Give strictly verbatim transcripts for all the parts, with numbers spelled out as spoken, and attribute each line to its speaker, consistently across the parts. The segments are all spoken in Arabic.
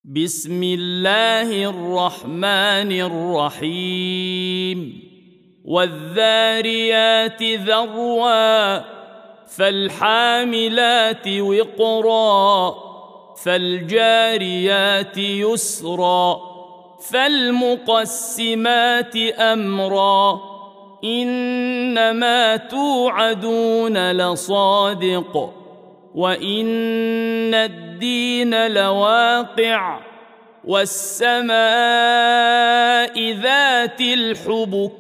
Speaker 1: بسم الله الرحمن الرحيم والذاريات ذروا فالحاملات وقرا فالجاريات يسرا فالمقسمات أمرا إنما توعدون لصادق وإن الدين لواقع والسماء ذات الحبك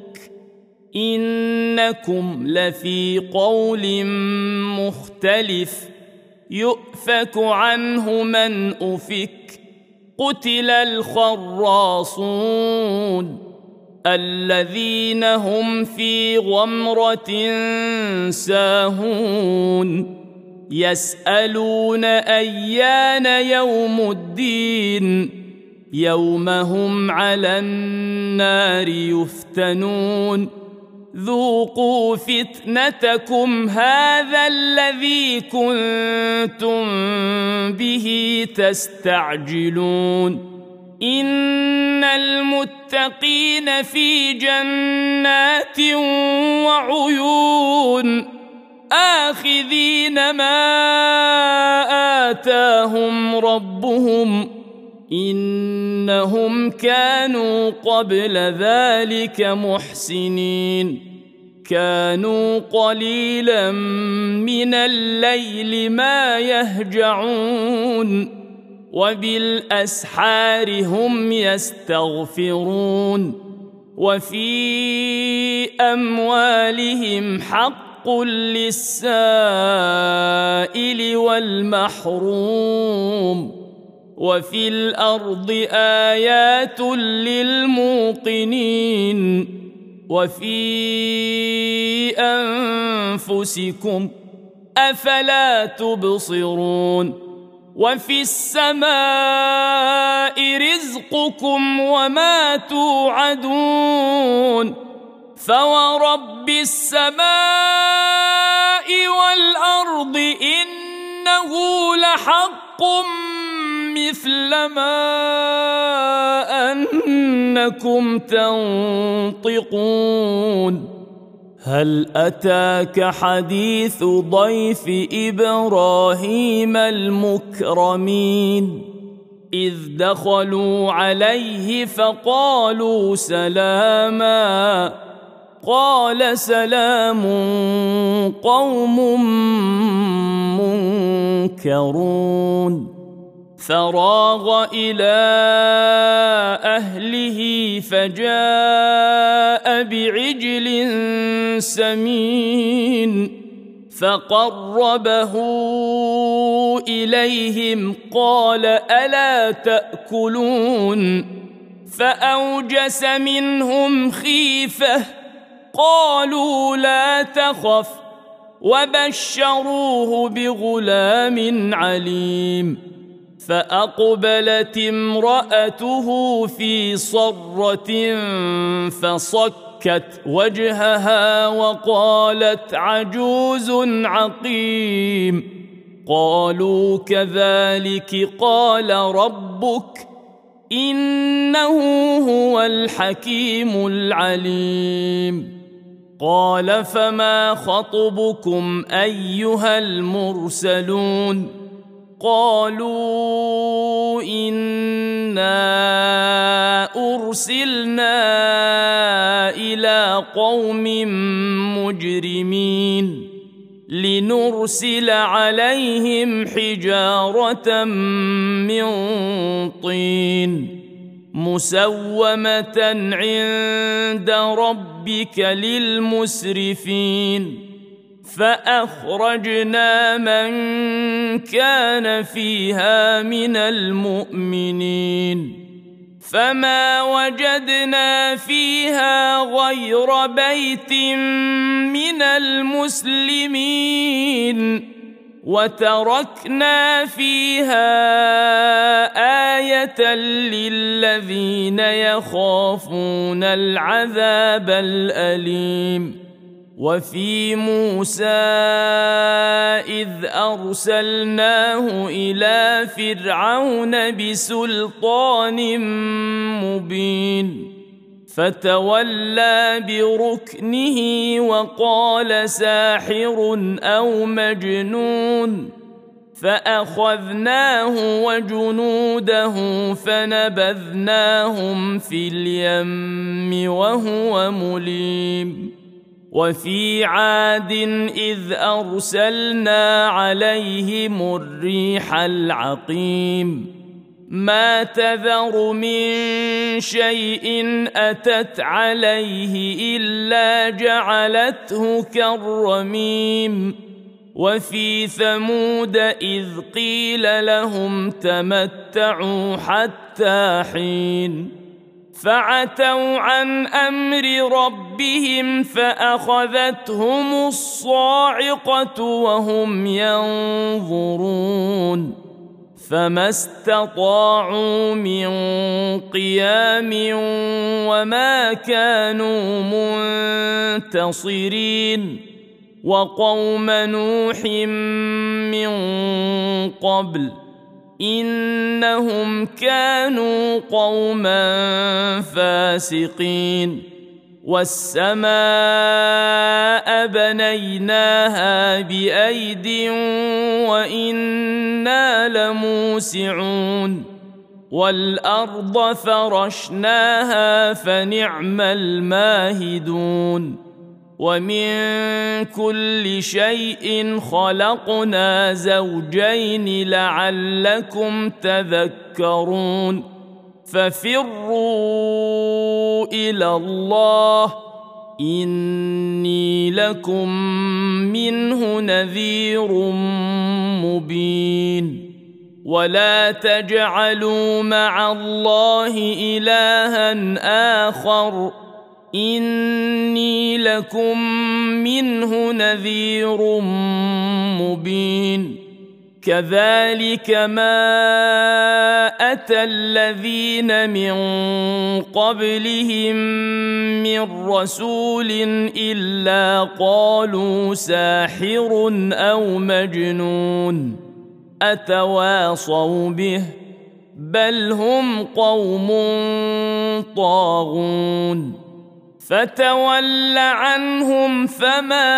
Speaker 1: إنكم لفي قول مختلف يؤفك عنه من أفك قتل الخراصون الذين هم في غمرة ساهون يسألون أيان يوم الدين يوم هم على النار يفتنون ذوقوا فتنتكم هذا الذي كنتم به تستعجلون إن المتقين في جنات وعيون آخذين ما آتاهم ربهم إنهم كانوا قبل ذلك محسنين كانوا قليلا من الليل ما يهجعون وبالأسحار هم يستغفرون وفي أموالهم حق حق للسائل والمحروم وفي الأرض آيات للموقنين وفي أنفسكم أفلا تبصرون وفي السماء رزقكم وما توعدون فورب السماء والأرض إنه لحق مثل ما أنكم تنطقون هل أتاك حديث ضيف إبراهيم المكرمين إذ دخلوا عليه فقالوا سلاما قال سلام قوم منكرون فراغ إلى أهله فجاء بعجل سمين فقربه إليهم قال ألا تأكلون فأوجس منهم خيفة قالوا لا تخف وبشروه بغلام عليم فأقبلت امرأته في صرة فصكت وجهها وقالت عجوز عقيم قالوا كذلك قال ربك إنه هو الحكيم العليم قال فما خطبكم أيها المرسلون قالوا إنا أرسلنا إلى قوم مجرمين لنرسل عليهم حجارة من طين مسومة عند ربك للمسرفين فأخرجنا من كان فيها من المؤمنين فما وجدنا فيها غير بيت من المسلمين وتركنا فيها آية للذين يخافون العذاب الأليم وفي موسى إذ أرسلناه إلى فرعون بسلطان مبين فتولى بركنه وقال ساحر أو مجنون فأخذناه وجنوده فنبذناهم في اليم وهو مليم وفي عاد إذ أرسلنا عليهم الريح العقيم ما تذر من شيء أتت عليه إلا جعلته كالرميم وفي ثمود إذ قيل لهم تمتعوا حتى حين فعتوا عن أمر ربهم فأخذتهم الصاعقة وهم ينظرون فما استطاعوا من قيام وما كانوا منتصرين وقوم نوح من قبل إنهم كانوا قوما فاسقين والسماء بنيناها بأيد وإنا لموسعون والأرض فرشناها فنعم الماهدون ومن كل شيء خلقنا زوجين لعلكم تذكرون ففروا إلى الله إني لكم منه نذير مبين ولا تجعلوا مع الله إلها آخر إني لكم منه نذير مبين كذلك ما أتى الذين من قبلهم من رسول إلا قالوا ساحر أو مجنون أتواصوا به بل هم قوم طاغون فتول عنهم فما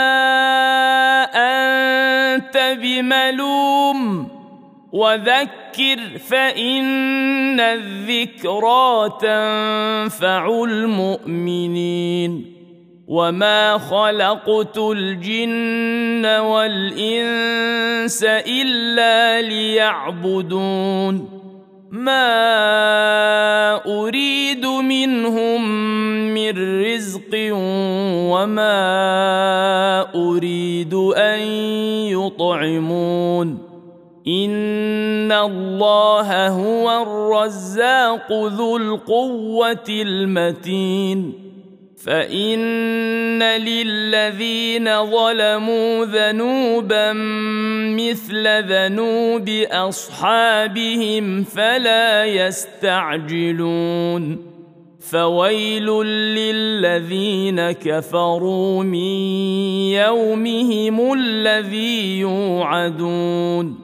Speaker 1: أنت بملوم وذكر فإن الذكرى تنفع المؤمنين وما خلقت الجن والإنس إلا ليعبدون ما أريد منهم من رزق وما أريد أن يطعمون إن الله هو الرزاق ذو القوة المتين فإن للذين ظلموا ذنوبا مثل ذنوب أصحابهم فلا يستعجلون فويل للذين كفروا من يومهم الذي يوعدون